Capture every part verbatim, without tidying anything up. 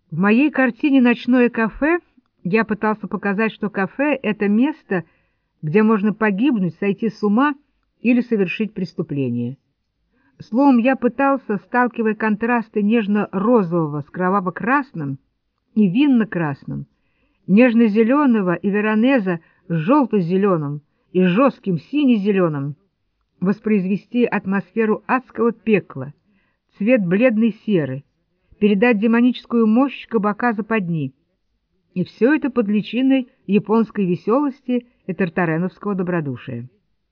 В моей картине «Ночное кафе» я пытался показать, что кафе — это место, где можно погибнуть, сойти с ума или совершить преступление. Словом, я пытался, сталкивая контрасты нежно-розового с кроваво-красным и винно-красным, нежно-зеленого и веронеза с желто-зеленым и жестким сине-зеленым, воспроизвести атмосферу адского пекла, цвет бледной серы, передать демоническую мощь кабака западни. И все это под личиной японской веселости и тартареновского добродушия.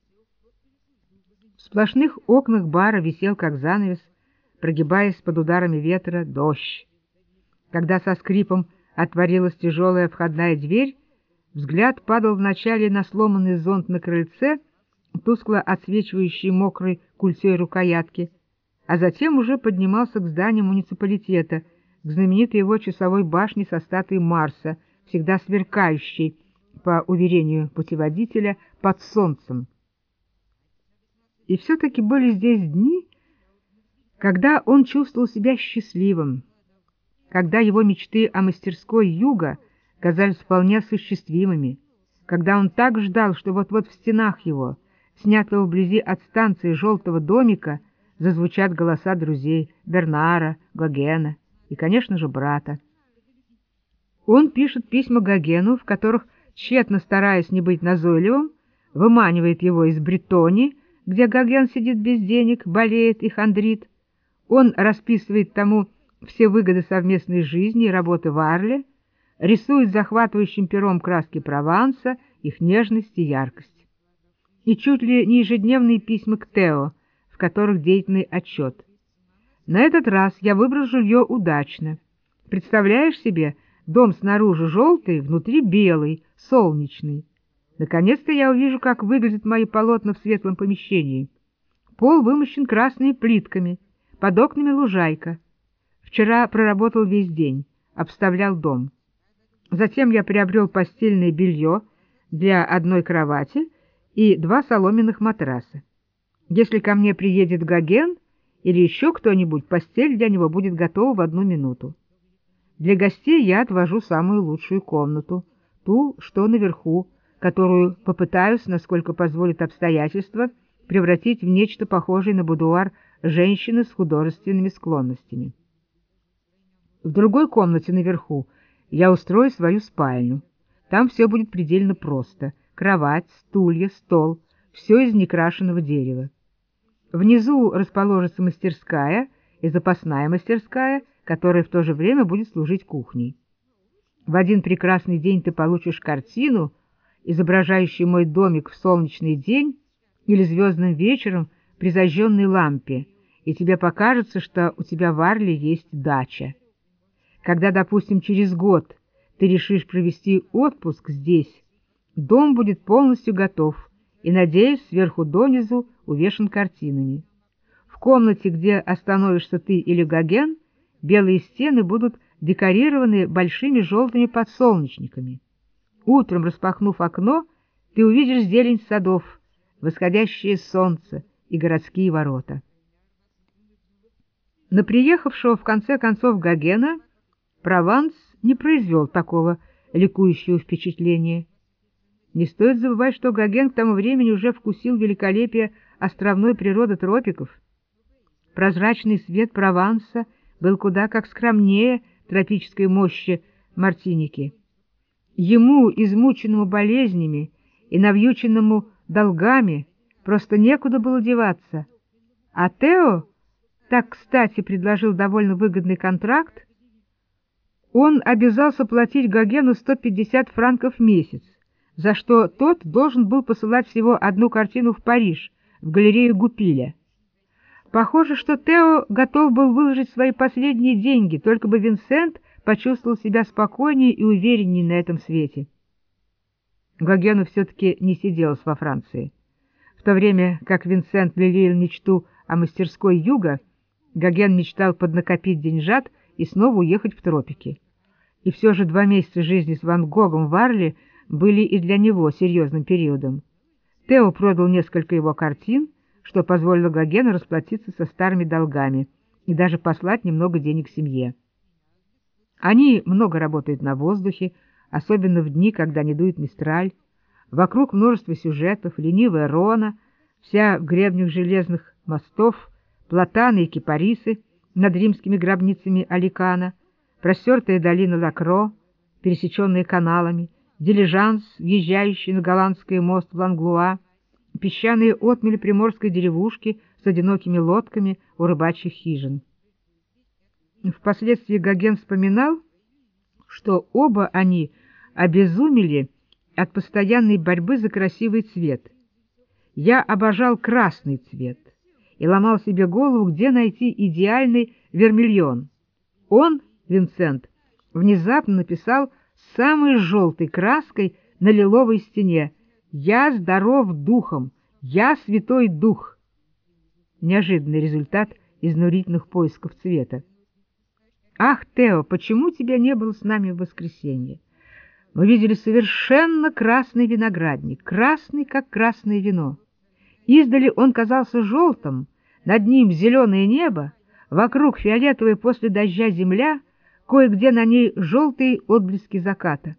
В сплошных окнах бара висел, как занавес, прогибаясь под ударами ветра, дождь. Когда со скрипом отворилась тяжелая входная дверь, взгляд падал вначале на сломанный зонт на крыльце, тускло отсвечивающий мокрой культей рукоятки, а затем уже поднимался к зданию муниципалитета, к знаменитой его часовой башне со статуей Марса, всегда сверкающей, по уверению путеводителя, под солнцем. И все-таки были здесь дни, когда он чувствовал себя счастливым, когда его мечты о мастерской Юга казались вполне осуществимыми, когда он так ждал, что вот-вот в стенах его, снятого вблизи от станции желтого домика, зазвучат голоса друзей Бернара, Гогена и, конечно же, брата. Он пишет письма Гогену, в которых, тщетно стараясь не быть назойливым, выманивает его из Бретонии, где Гоген сидит без денег, болеет и хандрит. Он расписывает тому все выгоды совместной жизни и работы в Арле, рисует захватывающим пером краски Прованса, их нежность и яркость. И чуть ли не ежедневные письма к Тео, в которых деятельный отчет. На этот раз я выбрал жилье удачно. Представляешь себе, дом снаружи желтый, внутри белый, солнечный. Наконец-то я увижу, как выглядят мои полотна в светлом помещении. Пол вымощен красными плитками, под окнами лужайка. Вчера проработал весь день, обставлял дом. Затем я приобрел постельное белье для одной кровати и два соломенных матраса. Если ко мне приедет Гоген или еще кто-нибудь, постель для него будет готова в одну минуту. Для гостей я отвожу самую лучшую комнату, ту, что наверху, которую попытаюсь, насколько позволит обстоятельства, превратить в нечто похожее на будуар женщины с художественными склонностями. В другой комнате наверху я устрою свою спальню. Там все будет предельно просто. Кровать, стулья, стол, все из некрашенного дерева. Внизу расположится мастерская и запасная мастерская, которая в то же время будет служить кухней. В один прекрасный день ты получишь картину, изображающую мой домик в солнечный день или звездным вечером при зажженной лампе, и тебе покажется, что у тебя в Арле есть дача. Когда, допустим, через год ты решишь провести отпуск здесь, дом будет полностью готов и, надеюсь, сверху донизу увешан картинами. В комнате, где остановишься ты или Гоген, белые стены будут декорированы большими желтыми подсолнечниками. Утром, распахнув окно, ты увидишь зелень садов, восходящее солнце и городские ворота. На приехавшего в конце концов Гогена Прованс не произвел такого ликующего впечатления. Не стоит забывать, что Гоген к тому времени уже вкусил великолепие островной природы тропиков. Прозрачный свет Прованса был куда как скромнее тропической мощи Мартиники. Ему, измученному болезнями и навьюченному долгами, просто некуда было деваться. А Тео так кстати предложил довольно выгодный контракт. Он обязался платить Гогену сто пятьдесят франков в месяц, за что тот должен был посылать всего одну картину в Париж, в галерею Гупиля. Похоже, что Тео готов был выложить свои последние деньги, только бы Винсент почувствовал себя спокойнее и увереннее на этом свете. Гогену все-таки не сиделось во Франции. В то время как Винсент лелеял мечту о мастерской Юга, Гоген мечтал поднакопить деньжат и снова уехать в тропики. И все же два месяца жизни с Ван Гогом в Арле были и для него серьезным периодом. Тео продал несколько его картин, что позволило Гогену расплатиться со старыми долгами и даже послать немного денег семье. Они много работают на воздухе, особенно в дни, когда не дует мистраль. Вокруг множество сюжетов, ленивая Рона, вся в гребнях железных мостов, платаны и кипарисы над римскими гробницами Аликана, простертая долина Лакро, пересеченная каналами, дилижанс, въезжающий на голландский мост в Ланглуа, песчаные отмели приморской деревушки с одинокими лодками у рыбачьих хижин. Впоследствии Гоген вспоминал, что оба они обезумели от постоянной борьбы за красивый цвет. Я обожал красный цвет и ломал себе голову, где найти идеальный вермильон. Он, Винсент, внезапно написал самой желтой краской на лиловой стене: «Я здоров духом, я святой дух». Неожиданный результат изнурительных поисков цвета. «Ах, Тео, почему тебя не было с нами в воскресенье? Мы видели совершенно красный виноградник, красный, как красное вино. Издали он казался желтым, над ним зеленое небо, вокруг фиолетовая после дождя земля, кое-где на ней желтые отблески заката.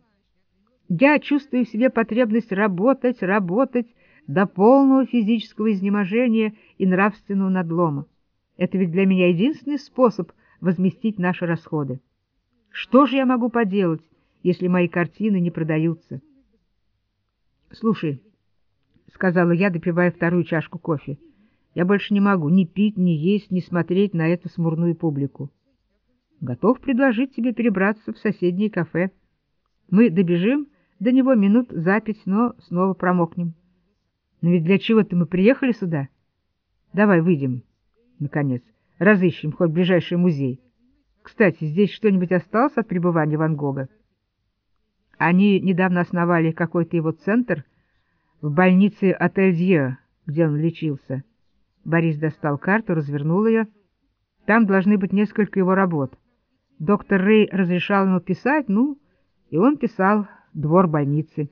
Я чувствую в себе потребность работать, работать до полного физического изнеможения и нравственного надлома. Это ведь для меня единственный способ возместить наши расходы. Что же я могу поделать, если мои картины не продаются?» «Слушай», — сказала я, допивая вторую чашку кофе, — «я больше не могу ни пить, ни есть, ни смотреть на эту смурную публику. Готов предложить тебе перебраться в соседнее кафе. Мы добежим до него минут за пять, но снова промокнем. Но ведь для чего-то мы приехали сюда. Давай выйдем, наконец, разыщем хоть ближайший музей. Кстати, здесь что-нибудь осталось от пребывания Ван Гога?» Они недавно основали какой-то его центр в больнице Отель-Дьё, где он лечился. Борис достал карту, развернул ее. Там должны быть несколько его работ. Доктор Рэй разрешал ему писать, ну, и он писал «Двор больницы».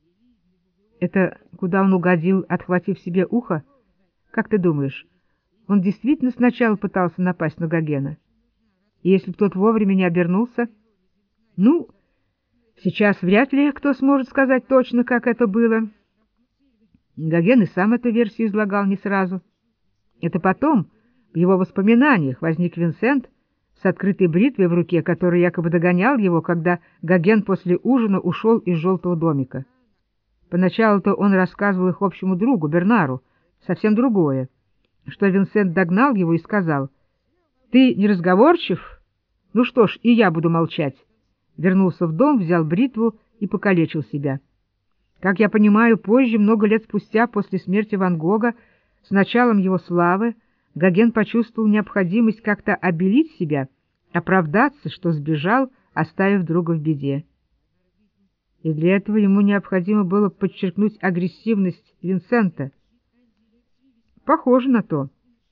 Это куда он угодил, отхватив себе ухо? Как ты думаешь, он действительно сначала пытался напасть на Гогена? И если б тот вовремя не обернулся? Ну, сейчас вряд ли кто сможет сказать точно, как это было. Гоген и сам эту версию излагал не сразу. Это потом, в его воспоминаниях, возник Винсент с открытой бритвой в руке, который якобы догонял его, когда Гоген после ужина ушел из желтого домика. Поначалу-то он рассказывал их общему другу, Бернару, совсем другое, что Винсент догнал его и сказал: «Ты не разговорчив? Ну что ж, и я буду молчать». Вернулся в дом, взял бритву и покалечил себя. Как я понимаю, позже, много лет спустя, после смерти Ван Гога, с началом его славы, Гоген почувствовал необходимость как-то обелить себя, оправдаться, что сбежал, оставив друга в беде. И для этого ему необходимо было подчеркнуть агрессивность Винсента. Похоже на то.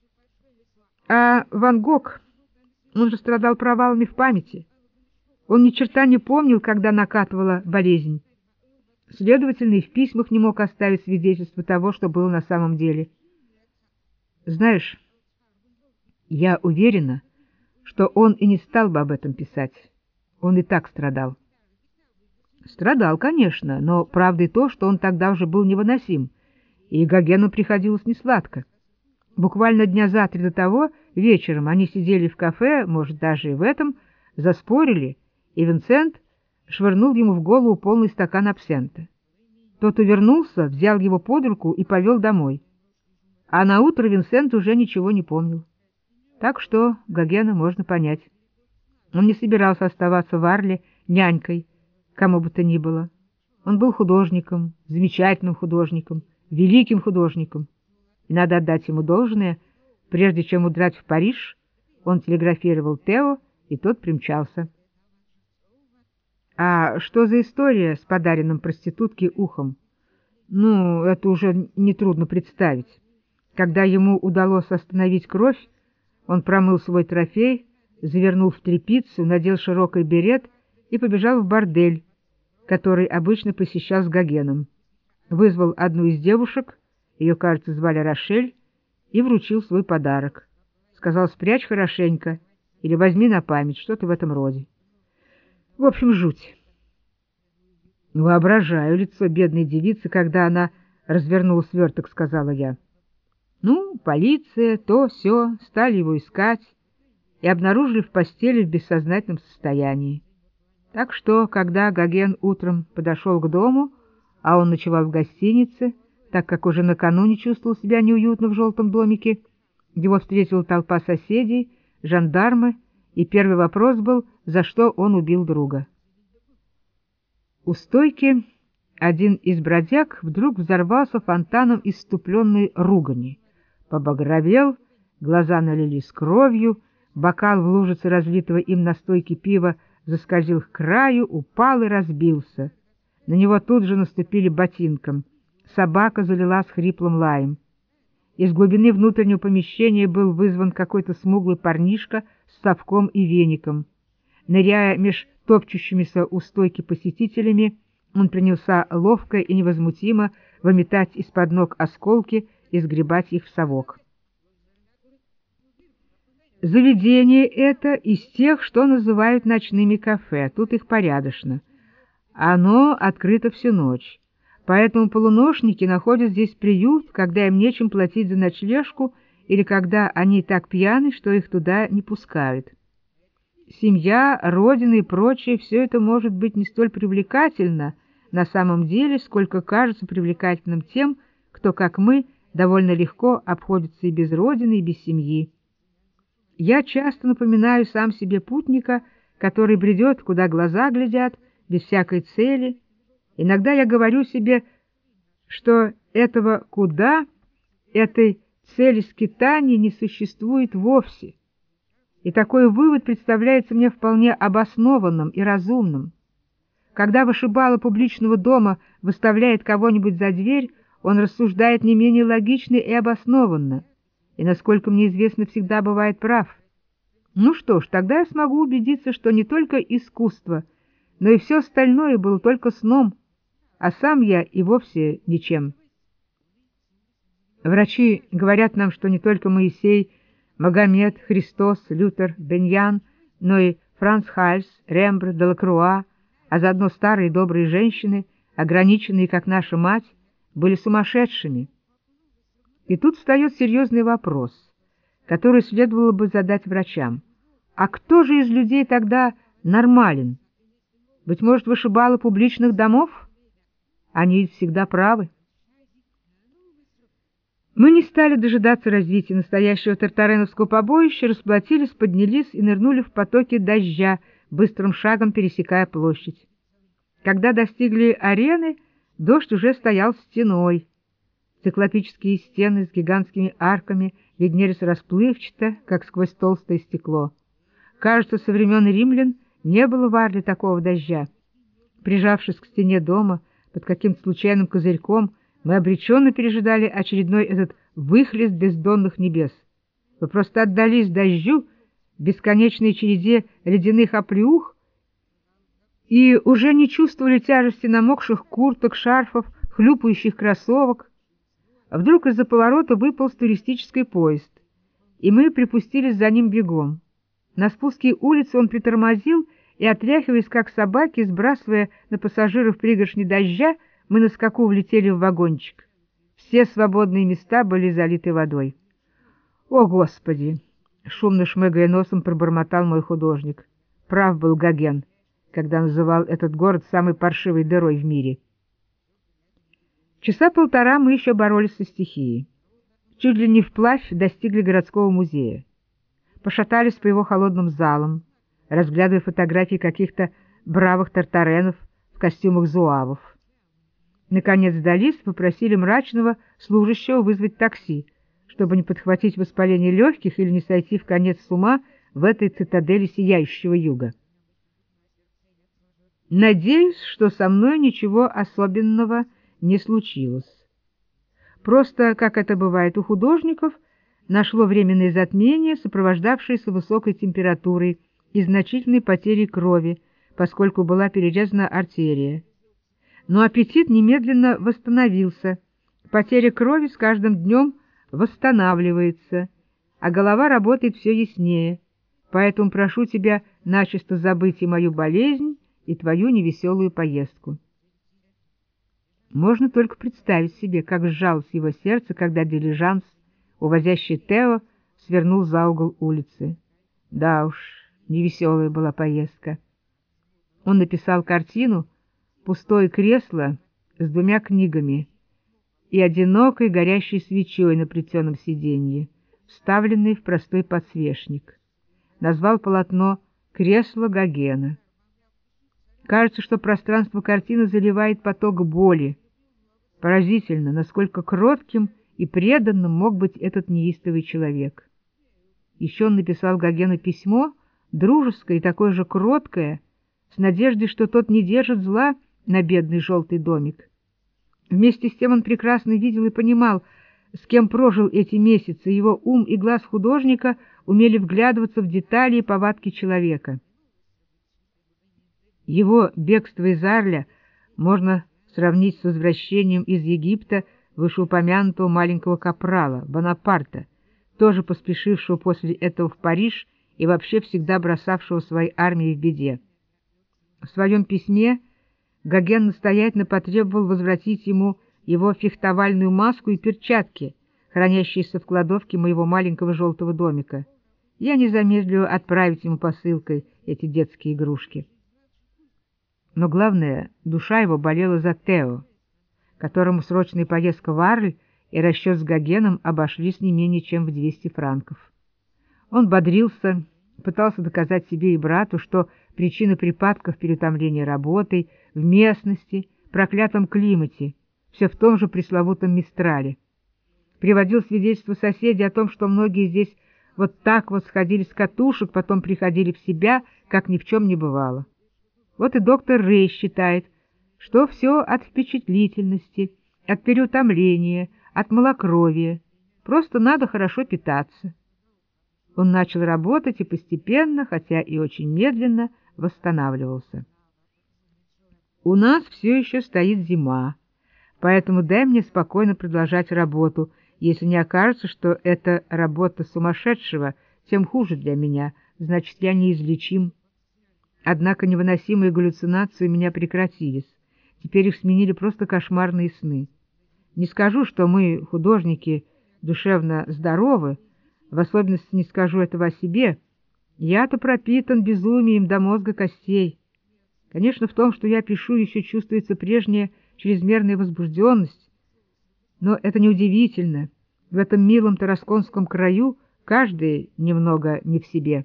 А Ван Гог, он же страдал провалами в памяти. Он ни черта не помнил, когда накатывала болезнь. Следовательно, и в письмах не мог оставить свидетельство того, что было на самом деле. Знаешь, я уверена, что он и не стал бы об этом писать. Он и так страдал. Страдал, конечно, но правда и то, что он тогда уже был невыносим, и Гогену приходилось несладко. Буквально дня за три до того, вечером, они сидели в кафе, может, даже и в этом, заспорили, и Винсент швырнул ему в голову полный стакан абсента. Тот увернулся, взял его под руку и повел домой. А наутро Винсент уже ничего не помнил. Так что Гогена можно понять. Он не собирался оставаться в Арле нянькой, кому бы то ни было. Он был художником, замечательным художником, великим художником. И надо отдать ему должное, прежде чем удрать в Париж, он телеграфировал Тео, и тот примчался. А что за история с подаренным проститутке ухом? Ну, это уже нетрудно представить. Когда ему удалось остановить кровь, он промыл свой трофей, завернул в тряпицу, надел широкий берет и побежал в бордель, который обычно посещал с Гогеном. Вызвал одну из девушек, ее, кажется, звали Рошель, и вручил свой подарок. Сказал: спрячь хорошенько или возьми на память, что-то в этом роде. В общем, жуть. Воображаю лицо бедной девицы, когда она развернула сверток, — сказала я. Ну, полиция, то, сё, стали его искать и обнаружили в постели в бессознательном состоянии. Так что, когда Гоген утром подошел к дому, а он ночевал в гостинице, так как уже накануне чувствовал себя неуютно в желтом домике, его встретила толпа соседей, жандармы, и первый вопрос был, за что он убил друга. У стойки один из бродяг вдруг взорвался фонтаном исступленной ругани. Побагровел, глаза налились кровью, бокал в лужице разлитого им на стойке пива заскользил к краю, упал и разбился. На него тут же наступили ботинком. Собака залилась хриплым лаем. Из глубины внутреннего помещения был вызван какой-то смуглый парнишка с совком и веником. Ныряя меж топчущимися у стойки посетителями, он принялся ловко и невозмутимо выметать из-под ног осколки и сгребать их в совок. Заведение это из тех, что называют ночными кафе, тут их порядочно. Оно открыто всю ночь, поэтому полуношники находят здесь приют, когда им нечем платить за ночлежку или когда они так пьяны, что их туда не пускают. Семья, родина и прочее — все это может быть не столь привлекательно на самом деле, сколько кажется привлекательным тем, кто, как мы, довольно легко обходится и без родины, и без семьи. Я часто напоминаю сам себе путника, который бредет, куда глаза глядят, без всякой цели. Иногда я говорю себе, что этого «куда», этой цели скитания не существует вовсе. И такой вывод представляется мне вполне обоснованным и разумным. Когда вышибала публичного дома выставляет кого-нибудь за дверь, он рассуждает не менее логично и обоснованно, и, насколько мне известно, всегда бывает прав. Ну что ж, тогда я смогу убедиться, что не только искусство, но и все остальное было только сном, а сам я и вовсе ничем. Врачи говорят нам, что не только Моисей, Магомед, Христос, Лютер, Беньян, но и Франц Хальс, Рембрандт, Делакруа, а заодно старые добрые женщины, ограниченные, как наша мать, были сумасшедшими. И тут встает серьезный вопрос, который следовало бы задать врачам. А кто же из людей тогда нормален? Быть может, вышибалы публичных домов? Они ведь всегда правы. Мы не стали дожидаться развития настоящего тартареновского побоища, расплатились, поднялись и нырнули в потоки дождя, быстрым шагом пересекая площадь. Когда достигли арены, дождь уже стоял стеной. Циклопические стены с гигантскими арками виднелись расплывчато, как сквозь толстое стекло. Кажется, со времен римлян не было в Арле такого дождя. Прижавшись к стене дома, под каким-то случайным козырьком, мы обреченно пережидали очередной этот выхлест бездонных небес. Мы просто отдались дождю, бесконечной череде ледяных оплеух, и уже не чувствовали тяжести намокших курток, шарфов, хлюпающих кроссовок. Вдруг из-за поворота выполз туристический поезд, и мы припустились за ним бегом. На спуске улицы он притормозил, и, отряхиваясь как собаки, сбрасывая на пассажиров пригоршни дождя, мы на скаку влетели в вагончик. Все свободные места были залиты водой. «О, Господи!» — шумно шмыгая носом пробормотал мой художник. Прав был Гоген, когда называл этот город самой паршивой дырой в мире. Часа полтора мы еще боролись со стихией. Чуть ли не вплавь достигли городского музея. Пошатались по его холодным залам, разглядывая фотографии каких-то бравых тартаренов в костюмах зуавов. Наконец сдались, попросили мрачного служащего вызвать такси, чтобы не подхватить воспаление легких или не сойти в конец с ума в этой цитадели сияющего юга. Надеюсь, что со мной ничего особенного не случилось. Просто, как это бывает у художников, нашло временное затмение, сопровождавшееся высокой температурой и значительной потерей крови, поскольку была перерезана артерия. Но аппетит немедленно восстановился, потеря крови с каждым днем восстанавливается, а голова работает все яснее, поэтому прошу тебя начисто забыть и мою болезнь, и твою невеселую поездку. Можно только представить себе, как сжалось его сердце, когда дилижанс, увозящий Тео, свернул за угол улицы. Да уж, невеселая была поездка. Он написал картину «Пустое кресло с двумя книгами» и одинокой горящей свечой на плетеном сиденье, вставленной в простой подсвечник. Назвал полотно «Кресло Гогена». Кажется, что пространство картины заливает поток боли. Поразительно, насколько кротким и преданным мог быть этот неистовый человек. Еще он написал Гогену письмо, дружеское и такое же кроткое, с надеждой, что тот не держит зла на бедный желтый домик. Вместе с тем он прекрасно видел и понимал, с кем прожил эти месяцы. Его ум и глаз художника умели вглядываться в детали и повадки человека. Его бегство из Арля можно сравнить с возвращением из Египта вышеупомянутого маленького капрала Бонапарта, тоже поспешившего после этого в Париж и вообще всегда бросавшего свои армии в беде. В своем письме Гоген настоятельно потребовал возвратить ему его фехтовальную маску и перчатки, хранящиеся в кладовке моего маленького желтого домика. Я не замедлю отправить ему посылкой эти детские игрушки. Но главное, душа его болела за Тео, которому срочная поездка в Арль и расчет с Гогеном обошлись не менее чем в двести франков. Он бодрился, пытался доказать себе и брату, что причина припадков переутомления работой в местности, проклятом климате, все в том же пресловутом Мистрале. Приводил свидетельства соседей о том, что многие здесь вот так вот сходили с катушек, потом приходили в себя, как ни в чем не бывало. Вот и доктор Рей считает, что все от впечатлительности, от переутомления, от малокровия. Просто надо хорошо питаться. Он начал работать и постепенно, хотя и очень медленно, восстанавливался. У нас все еще стоит зима, поэтому дай мне спокойно продолжать работу. Если не окажется, что это работа сумасшедшего, тем хуже для меня, значит, я неизлечим. Однако невыносимые галлюцинации у меня прекратились. Теперь их сменили просто кошмарные сны. Не скажу, что мы, художники, душевно здоровы, в особенности не скажу этого о себе. Я-то пропитан безумием до мозга костей. Конечно, в том, что я пишу, еще чувствуется прежняя чрезмерная возбужденность. Но это неудивительно. В этом милом тарасконском краю каждый немного не в себе.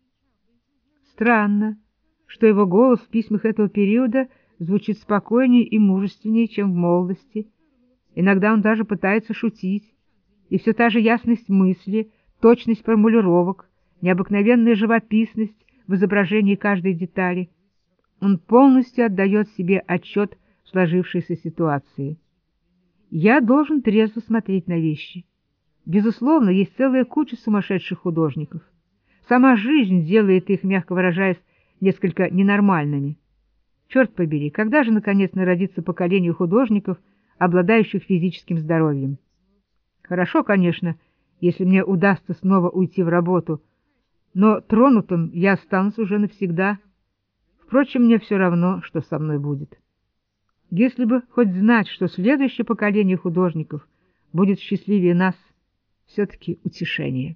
Странно, что его голос в письмах этого периода звучит спокойнее и мужественнее, чем в молодости. Иногда он даже пытается шутить. И все та же ясность мысли, точность формулировок, необыкновенная живописность в изображении каждой детали. Он полностью отдает себе отчет в сложившейся ситуации. Я должен трезво смотреть на вещи. Безусловно, есть целая куча сумасшедших художников. Сама жизнь делает их, мягко выражаясь, несколько ненормальными. Черт побери, когда же, наконец, народится поколение художников, обладающих физическим здоровьем? Хорошо, конечно, если мне удастся снова уйти в работу, но тронутым я останусь уже навсегда. Впрочем, мне все равно, что со мной будет. Если бы хоть знать, что следующее поколение художников будет счастливее нас, все-таки утешение.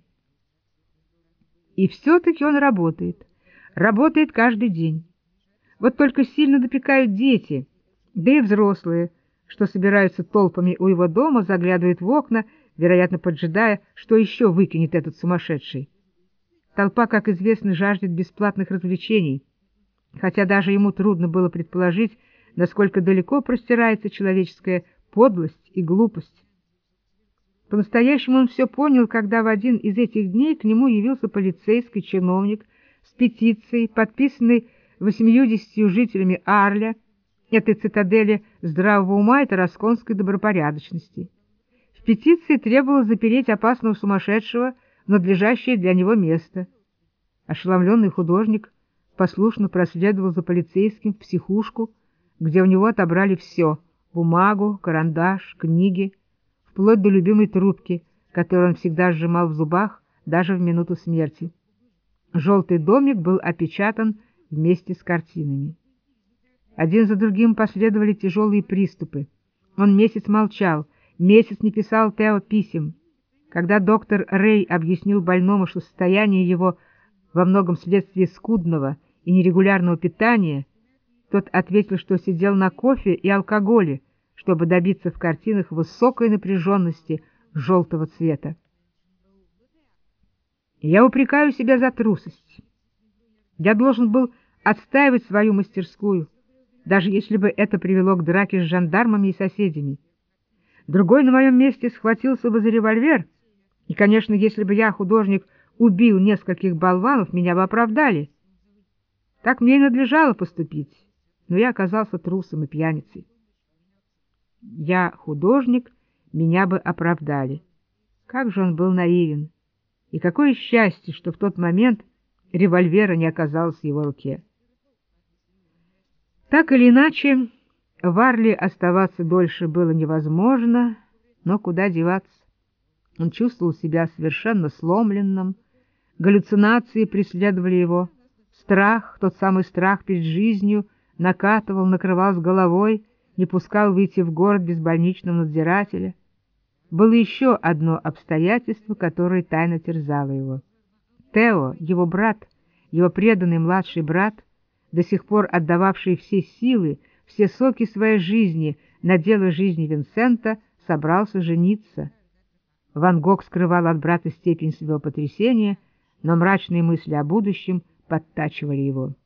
И все-таки он работает. Работает каждый день. Вот только сильно допекают дети, да и взрослые, что собираются толпами у его дома, заглядывают в окна, вероятно, поджидая, что еще выкинет этот сумасшедший. Толпа, как известно, жаждет бесплатных развлечений, хотя даже ему трудно было предположить, насколько далеко простирается человеческая подлость и глупость. По-настоящему он все понял, когда в один из этих дней к нему явился полицейский чиновник с петицией, подписанной восемьюдесятью жителями Арля, этой цитадели здравого ума и тарасконской добропорядочности. В петиции требовалось запереть опасного сумасшедшего в надлежащее для него место. Ошеломленный художник послушно проследовал за полицейским в психушку, где у него отобрали все — бумагу, карандаш, книги, вплоть до любимой трубки, которую он всегда сжимал в зубах даже в минуту смерти. Желтый домик был опечатан вместе с картинами. Один за другим последовали тяжелые приступы. Он месяц молчал, месяц не писал Тео писем. Когда доктор Рэй объяснил больному, что состояние его во многом следствие скудного и нерегулярного питания, тот ответил, что сидел на кофе и алкоголе, чтобы добиться в картинах высокой напряженности желтого цвета. Я упрекаю себя за трусость. Я должен был отстаивать свою мастерскую, даже если бы это привело к драке с жандармами и соседями. Другой на моем месте схватился бы за револьвер, и, конечно, если бы я, художник, убил нескольких болванов, меня бы оправдали. Так мне и надлежало поступить, но я оказался трусом и пьяницей. Я художник, меня бы оправдали. Как же он был наивен! И какое счастье, что в тот момент револьвера не оказалось в его руке. Так или иначе, в Арли оставаться дольше было невозможно, но куда деваться? Он чувствовал себя совершенно сломленным, галлюцинации преследовали его, страх, тот самый страх перед жизнью, накатывал, накрывал с головой, не пускал выйти в город без больничного надзирателя. Было еще одно обстоятельство, которое тайно терзало его. Тео, его брат, его преданный младший брат, до сих пор отдававший все силы, все соки своей жизни на дело жизни Винсента, собрался жениться. Ван Гог скрывал от брата степень своего потрясения, но мрачные мысли о будущем подтачивали его.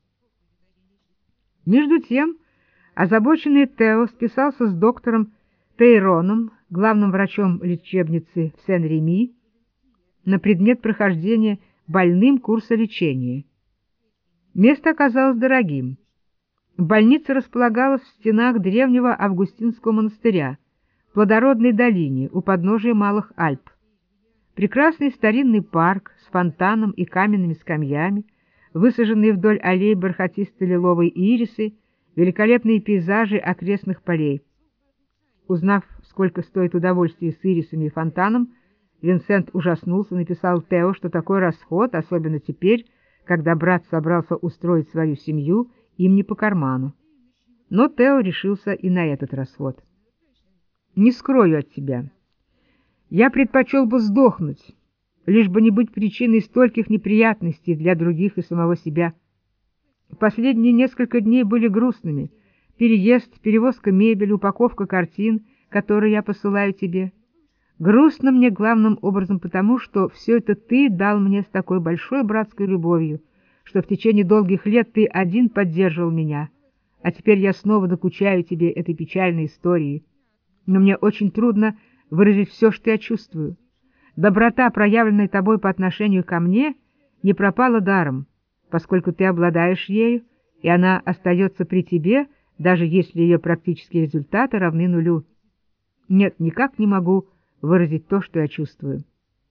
Между тем, озабоченный Тео списался с доктором Пейроном, главным врачом лечебницы в Сен-Реми, на предмет прохождения больным курса лечения. Место оказалось дорогим. Больница располагалась в стенах древнего Августинского монастыря, в плодородной долине у подножия Малых Альп. Прекрасный старинный парк с фонтаном и каменными скамьями, высаженные вдоль аллей бархатисто-лиловой ирисы, великолепные пейзажи окрестных полей. Узнав, сколько стоит удовольствие с ирисами и фонтаном, Винсент ужаснулся, написал Тео, что такой расход, особенно теперь, когда брат собрался устроить свою семью, им не по карману. Но Тео решился и на этот расход. «Не скрою от тебя. Я предпочел бы сдохнуть, лишь бы не быть причиной стольких неприятностей для других и самого себя. Последние несколько дней были грустными. Переезд, перевозка мебели, упаковка картин, которые я посылаю тебе. Грустно мне главным образом потому, что все это ты дал мне с такой большой братской любовью, что в течение долгих лет ты один поддерживал меня, а теперь я снова докучаю тебе этой печальной историей. Но мне очень трудно выразить все, что я чувствую. Доброта, проявленная тобой по отношению ко мне, не пропала даром, поскольку ты обладаешь ею, и она остается при тебе, даже если ее практические результаты равны нулю. Нет, никак не могу выразить то, что я чувствую.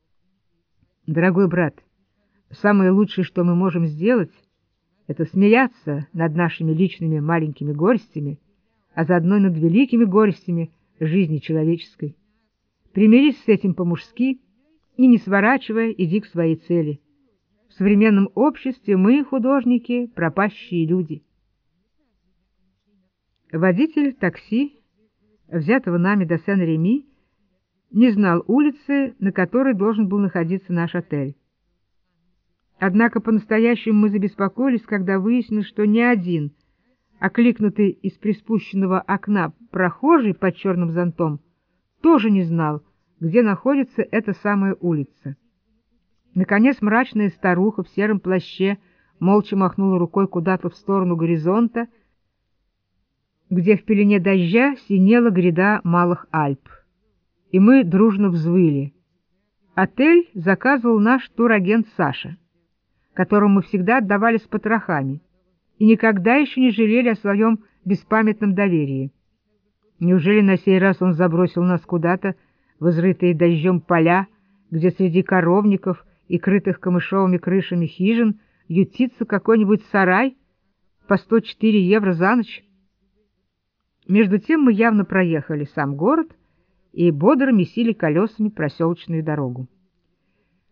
Дорогой брат, самое лучшее, что мы можем сделать, это смеяться над нашими личными маленькими горестями, а заодно и над великими горестями жизни человеческой. Примирись с этим по-мужски и, не сворачивая, иди к своей цели. В современном обществе мы, художники, пропащие люди. Водитель такси, взятого нами до Сен-Реми, не знал улицы, на которой должен был находиться наш отель. Однако по-настоящему мы забеспокоились, когда выяснилось, что ни один, окликнутый из приспущенного окна прохожий под черным зонтом, тоже не знал, где находится эта самая улица. Наконец мрачная старуха в сером плаще молча махнула рукой куда-то в сторону горизонта, где в пелене дождя синела гряда Малых Альп. И мы дружно взвыли. Отель заказывал наш турагент Саша, которому мы всегда отдавали с потрохами, и никогда еще не жалели о своем беспамятном доверии. Неужели на сей раз он забросил нас куда-то в изрытые дождем поля, где среди коровников и крытых камышовыми крышами хижин ютится какой-нибудь сарай по сто четыре евро за ночь? Между тем мы явно проехали сам город и бодро месили колесами проселочную дорогу.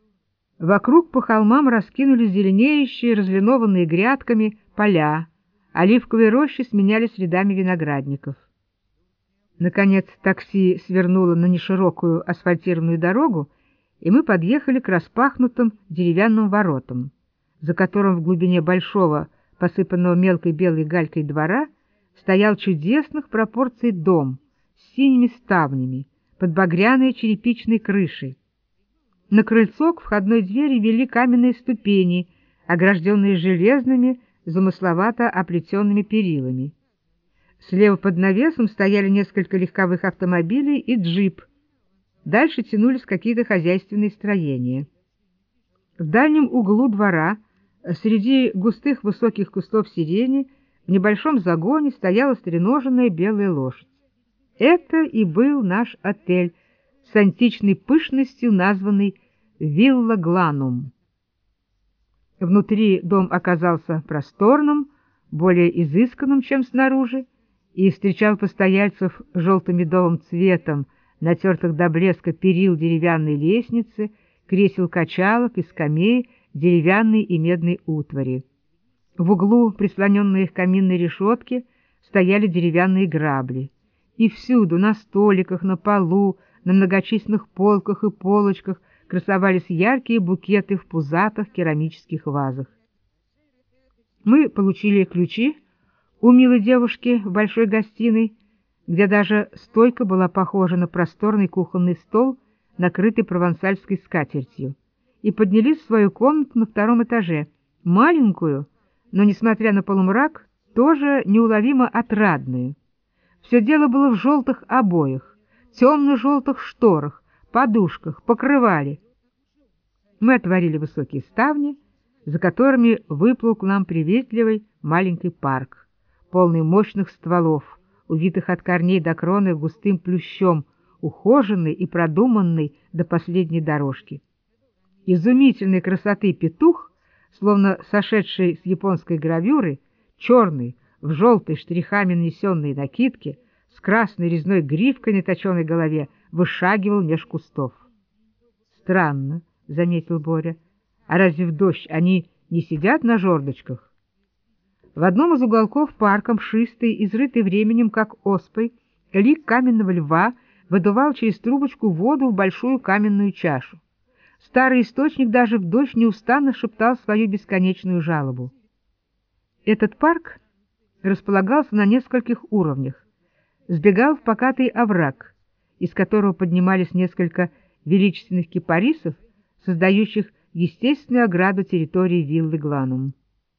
Вокруг по холмам раскинулись зеленеющие, разлинованные грядками поля, Оливковые рощи сменялись рядами виноградников. Наконец такси свернуло на неширокую асфальтированную дорогу, и мы подъехали к распахнутым деревянным воротам, за которым в глубине большого, посыпанного мелкой белой галькой двора, стоял чудесных пропорций дом с синими ставнями, под багряной черепичной крышей. На крыльцо к входной двери вели каменные ступени, огражденные железными, замысловато оплетенными перилами. Слева под навесом стояли несколько легковых автомобилей и джип. Дальше тянулись какие-то хозяйственные строения. В дальнем углу двора, среди густых высоких кустов сирени, в небольшом загоне стояла стреноженная белая лошадь. Это и был наш отель, с античной пышностью названный «Вилла Гланум». Внутри дом оказался просторным, более изысканным, чем снаружи, и встречал постояльцев желто-медовым цветом, натертых до блеска перил деревянной лестницы, кресел-качалок и скамей деревянной и медной утвари. В углу, прислоненные к каминной решетке, стояли деревянные грабли. И всюду, на столиках, на полу, на многочисленных полках и полочках, красовались яркие букеты в пузатых керамических вазах. Мы получили ключи у милой девушки в большой гостиной, где даже стойка была похожа на просторный кухонный стол, накрытый провансальской скатертью, и поднялись в свою комнату на втором этаже, маленькую, но, несмотря на полумрак, тоже неуловимо отрадную. Все дело было в желтых обоях, темно-желтых шторах, подушках, покрывале. Мы отворили высокие ставни, за которыми выплыл к нам приветливый маленький парк, полный мощных стволов, увитых от корней до кроны густым плющом, ухоженный и продуманный до последней дорожки. Изумительной красоты петух, словно сошедший с японской гравюры, черный, в желтой штрихами нанесенной накидке, с красной резной гривкой на точеной голове, вышагивал меж кустов. «Странно», — заметил Боря, — «а разве в дождь они не сидят на жердочках?» В одном из уголков парка, мшистый, изрытый временем, как оспой, лик каменного льва выдувал через трубочку воду в большую каменную чашу. Старый источник даже в дождь неустанно шептал свою бесконечную жалобу. Этот парк располагался на нескольких уровнях, сбегал в покатый овраг, из которого поднимались несколько величественных кипарисов, создающих естественную ограду территории виллы Гланум.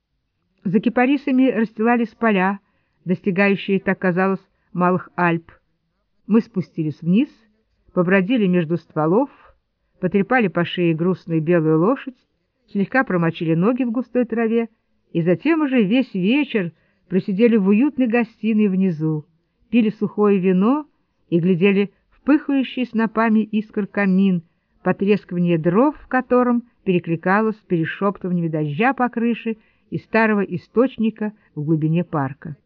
За кипарисами расстилались поля, достигающие, так казалось, Малых Альп. Мы спустились вниз, побродили между стволов, потрепали по шее грустную белую лошадь, слегка промочили ноги в густой траве, и затем уже весь вечер просидели в уютной гостиной внизу, пили сухое вино и глядели в пыхающий снопами искр камин, потрескивание дров в котором перекликалось с перешептыванием дождя по крыше и старого источника в глубине парка.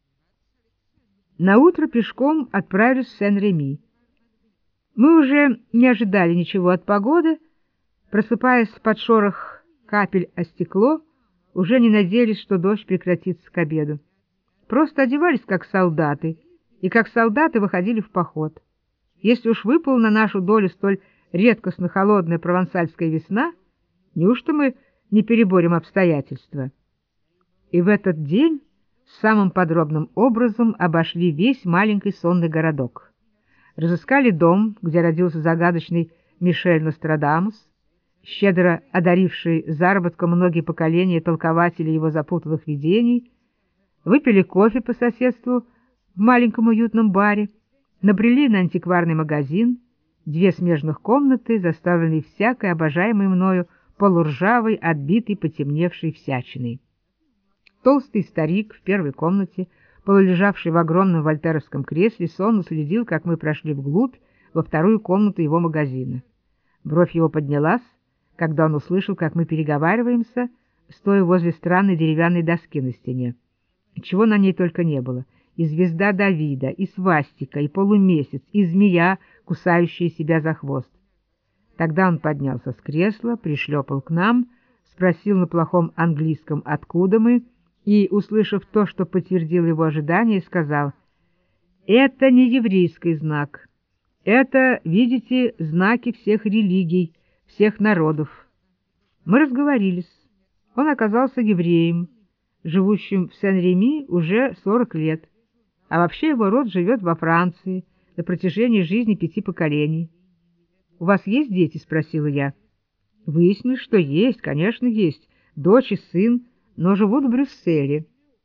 Наутро пешком отправились в Сен-Реми. Мы уже не ожидали ничего от погоды, просыпаясь под шорох капель о стекло, уже не надеялись, что дождь прекратится к обеду. Просто одевались как солдаты, и как солдаты выходили в поход. Если уж выпала на нашу долю столь редкостно холодная провансальская весна, неужто мы не переборем обстоятельства? И в этот день самым подробным образом обошли весь маленький сонный городок. Разыскали дом, где родился загадочный Мишель Нострадамус, щедро одаривший заработком многие поколения толкователей его запутанных видений, выпили кофе по соседству в маленьком уютном баре, набрели на антикварный магазин, две смежных комнаты, заставленные всякой обожаемой мною полуржавой, отбитой, потемневшей всячиной. Толстый старик в первой комнате, полулежавший в огромном вольтеровском кресле, сонно следил, как мы прошли вглубь, во вторую комнату его магазина. Бровь его поднялась, когда он услышал, как мы переговариваемся, стоя возле странной деревянной доски на стене. Чего на ней только не было: и звезда Давида, и свастика, и полумесяц, и змея, кусающая себя за хвост. Тогда он поднялся с кресла, пришлепал к нам, спросил на плохом английском, откуда мы, и, услышав то, что подтвердило его ожидания, сказал: «Это не еврейский знак. Это, видите, знаки всех религий, всех народов». Мы разговорились. Он оказался евреем, живущим в Сен-Реми уже сорок лет, а вообще его род живет во Франции на протяжении жизни пяти поколений. «У вас есть дети?» — спросила я. Выяснилось, что есть, конечно, есть, дочь и сын, но живут в Брюсселе.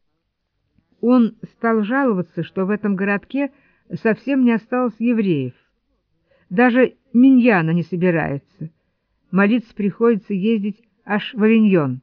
Он стал жаловаться, что в этом городке совсем не осталось евреев. Даже миньяна не собирается. Молиться приходится ездить аж в Авиньон.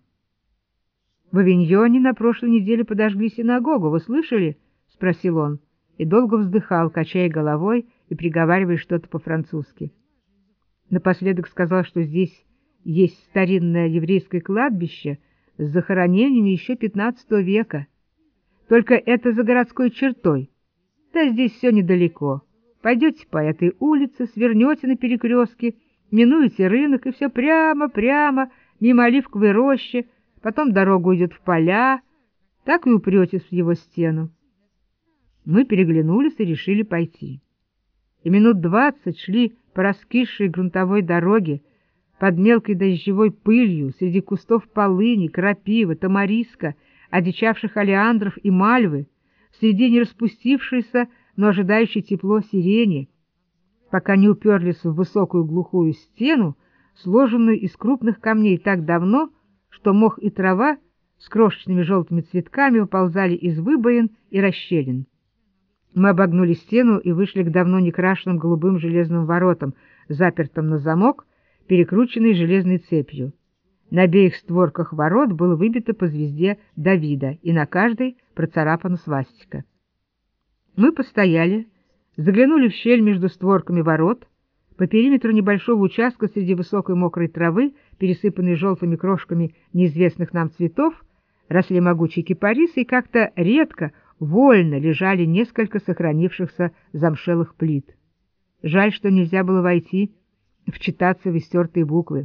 В Авиньоне на прошлой неделе подожгли синагогу, вы слышали? — спросил он, и долго вздыхал, качая головой и приговаривая что-то по-французски. Напоследок сказал, что здесь есть старинное еврейское кладбище с захоронениями еще пятнадцатого века. Только это за городской чертой. Да здесь все недалеко. Пойдете по этой улице, свернете на перекрестке, минуете рынок, и все прямо-прямо, мимо оливковой рощи, потом дорога уйдет в поля, так и упретесь в его стену. Мы переглянулись и решили пойти. И минут двадцать шли по раскисшей грунтовой дороге, под мелкой дождевой пылью, среди кустов полыни, крапивы, тамариска, одичавших олеандров и мальвы, среди не распустившейся, но ожидающей тепло сирени, пока не уперлись в высокую глухую стену, сложенную из крупных камней так давно, что мох и трава с крошечными желтыми цветками выползали из выбоин и расщелин. Мы обогнули стену и вышли к давно некрашенным голубым железным воротам, запертым на замок, перекрученной железной цепью. На обеих створках ворот было выбито по звезде Давида, и на каждой процарапана свастика. Мы постояли, заглянули в щель между створками ворот. По периметру небольшого участка среди высокой мокрой травы, пересыпанной желтыми крошками неизвестных нам цветов, росли могучие кипарисы, и как-то редко, вольно лежали несколько сохранившихся замшелых плит. Жаль, что нельзя было войти, вчитаться в истертые буквы.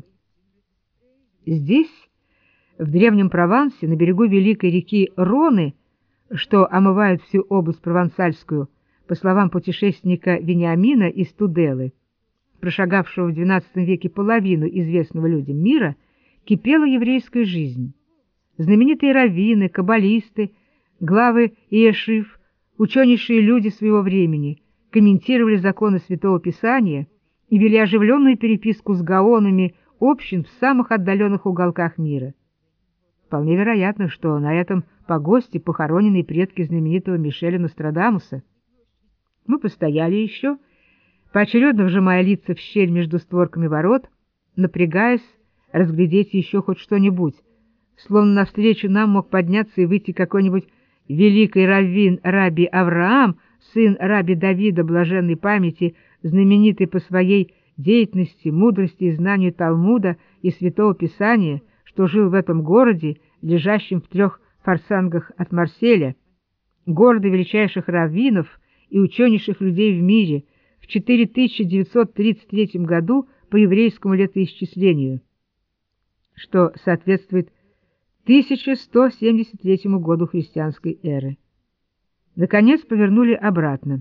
Здесь, в древнем Провансе, на берегу великой реки Роны, что омывает всю область провансальскую, по словам путешественника Вениамина из Туделы, прошагавшего в двенадцатом веке половину известного людям мира, кипела еврейская жизнь. Знаменитые раввины, каббалисты, главы иешив, ученейшие люди своего времени комментировали законы Святого Писания и вели оживленную переписку с гаонами общин в самых отдаленных уголках мира. Вполне вероятно, что на этом погосте похоронены предки знаменитого Мишеля Нострадамуса. Мы постояли еще, поочередно вжимая лица в щель между створками ворот, напрягаясь разглядеть еще хоть что-нибудь, словно навстречу нам мог подняться и выйти какой-нибудь великий раввин Раби Авраам, сын Раби Давида блаженной памяти, знаменитый по своей деятельности, мудрости и знанию Талмуда и Святого Писания, что жил в этом городе, лежащем в трех форсангах от Марселя, города величайших раввинов и ученейших людей в мире, в четыре тысячи девятьсот тридцать третьем году по еврейскому летоисчислению, что соответствует тысяча сто семьдесят третьему году христианской эры. Наконец повернули обратно.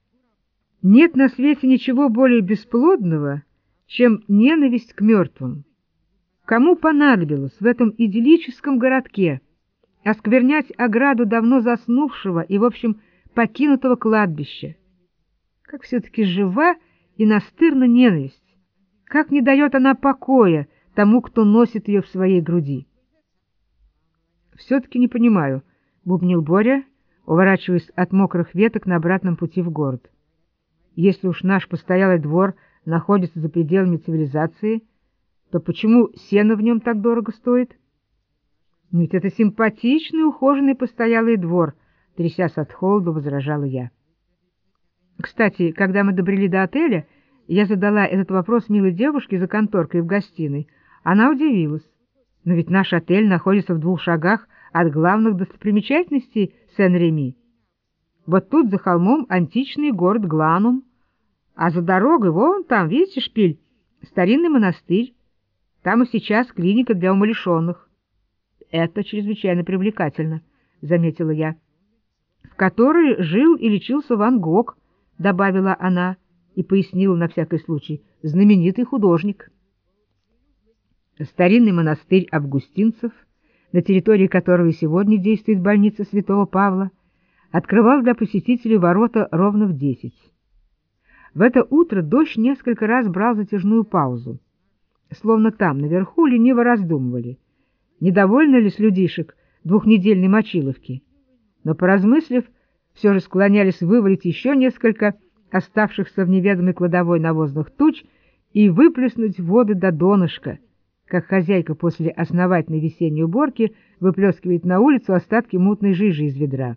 Нет на свете ничего более бесплодного, чем ненависть к мертвым. Кому понадобилось в этом идиллическом городке осквернять ограду давно заснувшего и, в общем, покинутого кладбища? Как все-таки жива и настырна ненависть! Как не дает она покоя тому, кто носит ее в своей груди! «Все-таки не понимаю», — бубнил Боря, уворачиваясь от мокрых веток на обратном пути в город. «Если уж наш постоялый двор находится за пределами цивилизации, то почему сено в нем так дорого стоит?» «Ведь это симпатичный, ухоженный постоялый двор», — трясясь от холода, возражала я. Кстати, когда мы добрели до отеля, я задала этот вопрос милой девушке за конторкой в гостиной. Она удивилась. Но ведь наш отель находится в двух шагах от главных достопримечательностей Сен-Реми. Вот тут за холмом античный город Гланум, а за дорогой, вон там, видите шпиль, старинный монастырь. Там и сейчас клиника для умалишенных. Это чрезвычайно привлекательно. заметила я. В которой жил и лечился Ван Гог, добавила она и пояснила на всякий случай, знаменитый художник. Старинный монастырь августинцев, на территории которого сегодня действует больница Святого Павла, открывал для посетителей ворота ровно в десять. В это утро дождь несколько раз брал затяжную паузу. Словно там, наверху, лениво раздумывали, недовольны ли с людишек двухнедельной мочиловки. Но, поразмыслив, все же склонялись вывалить еще несколько оставшихся в неведомой кладовой навозных туч и выплеснуть воды до донышка, как хозяйка после основательной весенней уборки выплескивает на улицу остатки мутной жижи из ведра.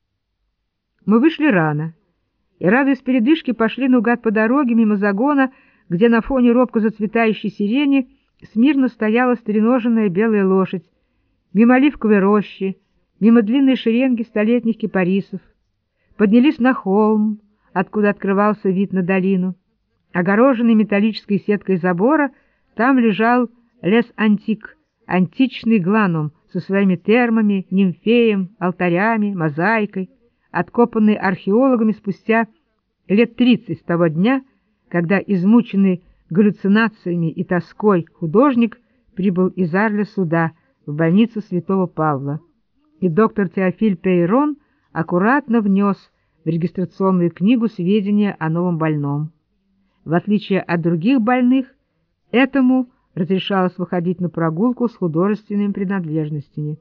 Мы вышли рано, и, радуясь передышке, пошли наугад по дороге мимо загона, где на фоне робко зацветающей сирени смирно стояла стреноженная белая лошадь, мимо оливковой рощи, мимо длинной шеренги столетних кипарисов, поднялись на холм, откуда открывался вид на долину. Огороженный металлической сеткой забора, там лежал лес-антик, античный гланум со своими термами, нимфеем, алтарями, мозаикой, откопанный археологами спустя лет тридцать с того дня, когда измученный галлюцинациями и тоской художник прибыл из Арля сюда, в больницу Святого Павла, и доктор Теофиль Пейрон аккуратно внес в регистрационную книгу сведения о новом больном. В отличие от других больных, этому разрешалось выходить на прогулку с художественными принадлежностями.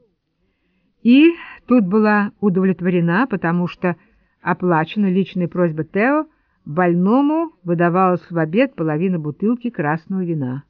И тут была удовлетворена, потому что оплачена личная просьба Тео, больному выдавалась в обед половина бутылки красного вина.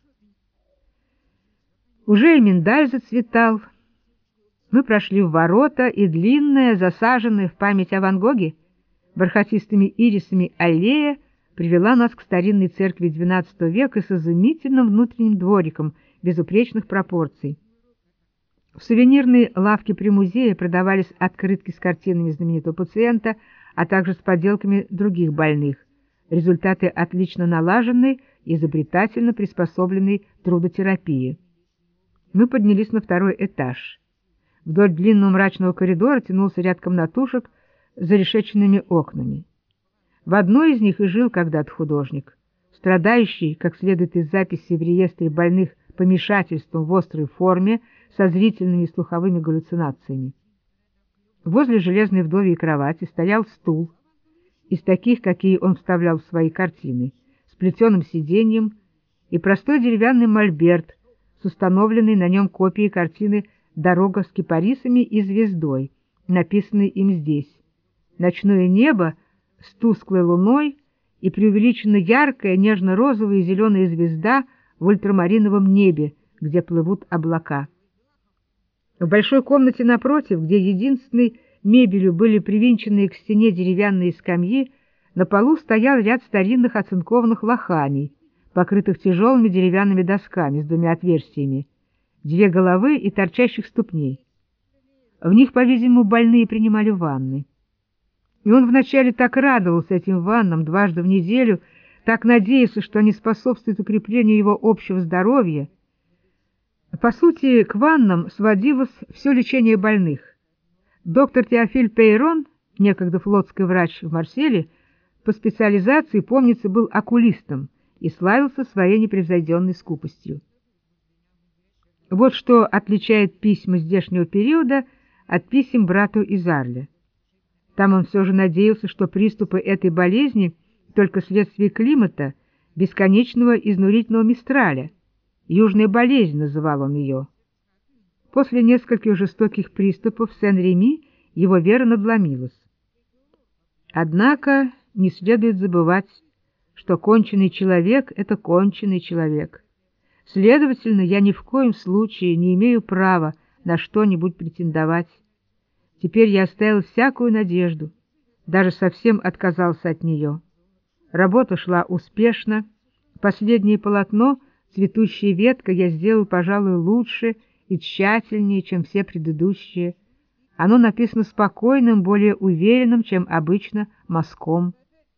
Уже и миндаль зацветал. Мы прошли в ворота, и длинная, засаженная в память о Ван Гоге бархатистыми ирисами аллея привела нас к старинной церкви двенадцатого века с изумительным внутренним двориком безупречных пропорций. В сувенирной лавке при музее продавались открытки с картинами знаменитого пациента, а также с поделками других больных, результаты отлично налаженной и изобретательно приспособленной трудотерапии. Мы поднялись на второй этаж. Вдоль длинного мрачного коридора тянулся ряд комнатушек с зарешеченными окнами. В одной из них и жил когда-то художник, страдающий, как следует из записи в реестре больных помешательством в острой форме со зрительными и слуховыми галлюцинациями. Возле железной вдовьей кровати стоял стул, из таких, какие он вставлял в свои картины, с плетеным сиденьем и простой деревянный мольберт с установленной на нем копией картины «Дорога с кипарисами и звездой», написанной им здесь. Ночное небо с тусклой луной и преувеличенно яркая нежно-розовая и зеленая звезда в ультрамариновом небе, где плывут облака. В большой комнате напротив, где единственной мебелью были привинченные к стене деревянные скамьи, на полу стоял ряд старинных оцинкованных лоханий, покрытых тяжелыми деревянными досками с двумя отверстиями, две головы и торчащих ступней. В них, по-видимому, больные принимали ванны. И он вначале так радовался этим ваннам дважды в неделю, так надеялся, что они способствуют укреплению его общего здоровья. По сути, к ваннам сводилось все лечение больных. Доктор Теофиль Пейрон, некогда флотский врач в Марселе, по специализации, помнится, был окулистом и славился своей непревзойденной скупостью. Вот что отличает письма здешнего периода от писем брату из Арля. Там он все же надеялся, что приступы этой болезни только следствие климата, бесконечного изнурительного мистраля. Южная болезнь называл он ее. После нескольких жестоких приступов в Сен-Реми его вера надломилась. Однако не следует забывать, что конченый человек — это конченый человек. Следовательно, я ни в коем случае не имею права на что-нибудь претендовать. Теперь я оставил всякую надежду, даже совсем отказался от нее. Работа шла успешно. Последнее полотно, цветущая ветка, я сделал, пожалуй, лучше и тщательнее, чем все предыдущие. Оно написано спокойным, более уверенным, чем обычно, мазком.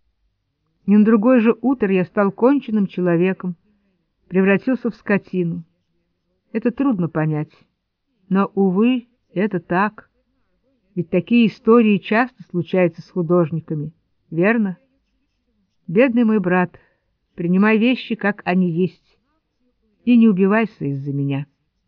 И на другое же утро я стал конченным человеком, превратился в скотину. Это трудно понять, но, увы, это так. Ведь такие истории часто случаются с художниками, верно? Бедный мой брат, принимай вещи, как они есть, и не убивайся из-за меня.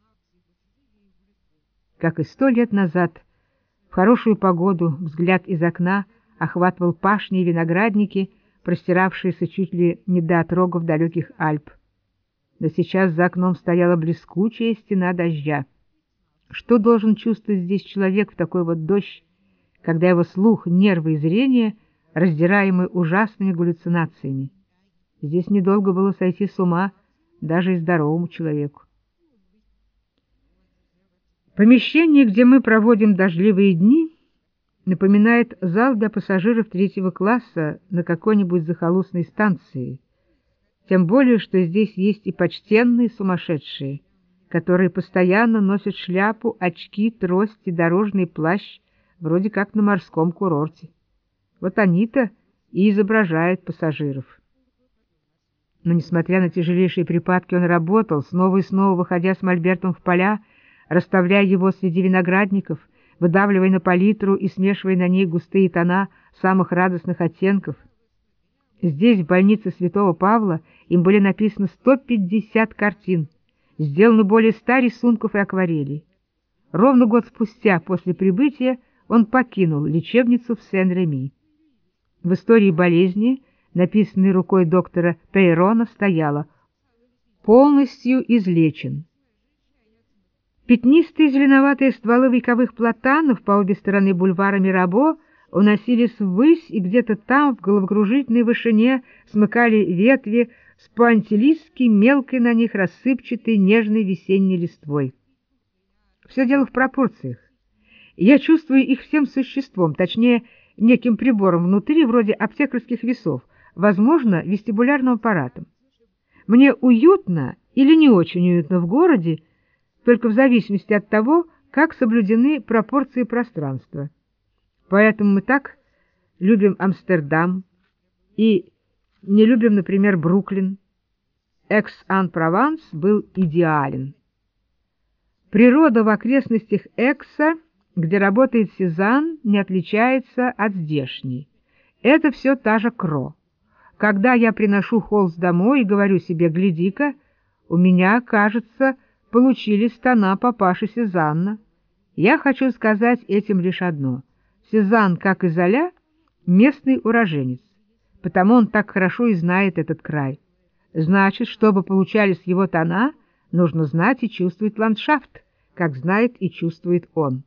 Как и сто лет назад, в хорошую погоду взгляд из окна охватывал пашни и виноградники, простиравшиеся чуть ли не до отрогов далеких Альп. Но сейчас за окном стояла блескучая стена дождя. Что должен чувствовать здесь человек в такой вот дождь, когда его слух, нервы и зрение раздираемы ужасными галлюцинациями? Здесь недолго было сойти с ума даже и здоровому человеку. Помещение, где мы проводим дождливые дни, напоминает зал для пассажиров третьего класса на какой-нибудь захолустной станции, тем более, что здесь есть и почтенные сумасшедшие, которые постоянно носят шляпу, очки, трость и дорожный плащ, вроде как на морском курорте. Вот они-то и изображают пассажиров. Но, несмотря на тяжелейшие припадки, он работал, снова и снова выходя с мольбертом в поля, расставляя его среди виноградников, выдавливая на палитру и смешивая на ней густые тона самых радостных оттенков. Здесь, в больнице Святого Павла, им были написаны сто пятьдесят картин, сделаны более ста рисунков и акварелей. Ровно год спустя после прибытия он покинул лечебницу в Сен-Реми. В истории болезни, написанной рукой доктора Пейрона, стояло «полностью излечен». Пятнистые зеленоватые стволы вековых платанов по обе стороны бульвара Мирабо уносились ввысь, и где-то там, в головокружительной вышине, смыкали ветви с пуантилистски мелкой на них рассыпчатой нежной весенней листвой. Все дело в пропорциях. Я чувствую их всем существом, точнее, неким прибором внутри, вроде аптекарских весов, возможно, вестибулярным аппаратом. Мне уютно или не очень уютно в городе, только в зависимости от того, как соблюдены пропорции пространства. Поэтому мы так любим Амстердам и не любим, например, Бруклин. Экс-Ан-Прованс был идеален. Природа в окрестностях Экса, где работает Сезанн, не отличается от здешней. Это все та же Кро. Когда я приношу холст домой и говорю себе: гляди-ка, у меня, кажется, получились тона папаши Сезанна, я хочу сказать этим лишь одно: Сезанн, как и Золя, местный уроженец, потому он так хорошо и знает этот край. Значит, чтобы получались его тона, нужно знать и чувствовать ландшафт, как знает и чувствует он.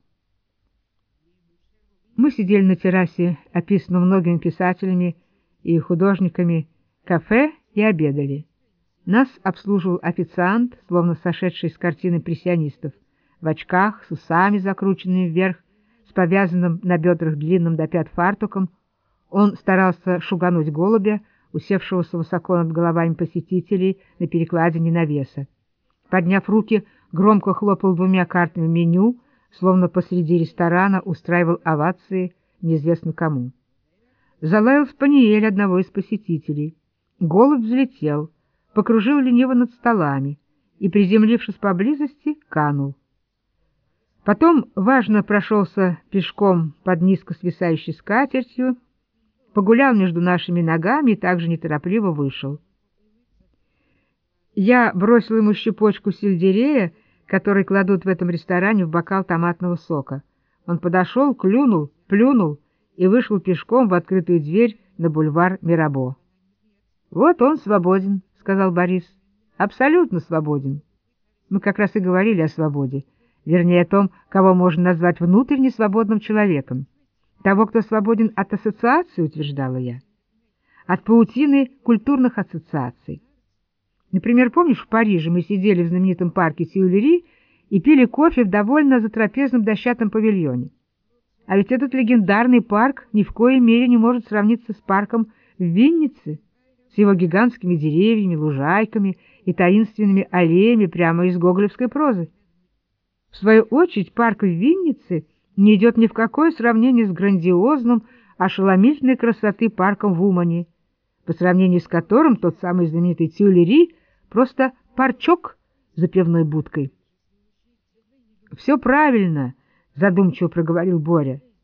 Мы сидели на террасе, описанном многими писателями и художниками, кафе, и обедали. Нас обслуживал официант, словно сошедший с картины импрессионистов, в очках, с усами, закрученными вверх, с повязанным на бедрах длинным до пят фартуком. Он старался шугануть голубя, усевшегося высоко над головами посетителей на перекладине навеса. Подняв руки, громко хлопал двумя картами меню, словно посреди ресторана устраивал овации неизвестно кому. Залаял спаниель одного из посетителей. Голубь взлетел, покружил лениво над столами и, приземлившись поблизости, канул. Потом важно прошелся пешком под низко свисающей скатертью, погулял между нашими ногами и также неторопливо вышел. Я бросил ему щепочку сельдерея, который кладут в этом ресторане в бокал томатного сока. Он подошел, клюнул, плюнул и вышел пешком в открытую дверь на бульвар Мирабо. — Вот он свободен, — сказал Борис. — Абсолютно свободен. Мы как раз и говорили о свободе, вернее о том, кого можно назвать внутренне свободным человеком. Того, кто свободен от ассоциаций, утверждала я, от паутины культурных ассоциаций. Например, помнишь, в Париже мы сидели в знаменитом парке Тюильри и пили кофе в довольно затрапезном дощатом павильоне. А ведь этот легендарный парк ни в коей мере не может сравниться с парком в Виннице, с его гигантскими деревьями, лужайками и таинственными аллеями прямо из гоголевской прозы. В свою очередь, парк в Виннице не идет ни в какое сравнение с грандиозным, ошеломительной красоты парком в Умане, по сравнению с которым тот самый знаменитый Тюильри просто парчок за пивной будкой. — Все правильно, — задумчиво проговорил Боря.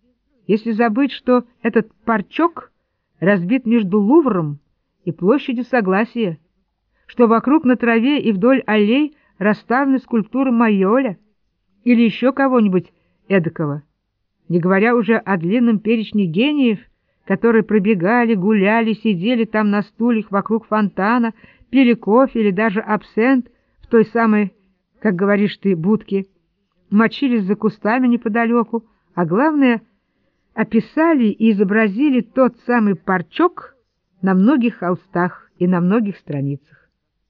если забыть, что этот парчок разбит между Лувром и площадью Согласия, что вокруг на траве и вдоль аллей расставлены скульптуры Майоля или еще кого-нибудь эдакого, не говоря уже о длинном перечне гениев, которые пробегали, гуляли, сидели там на стульях вокруг фонтана, пили кофе или даже абсент в той самой, как говоришь ты, будке, мочились за кустами неподалеку, а главное, описали и изобразили тот самый парчок на многих холстах и на многих страницах.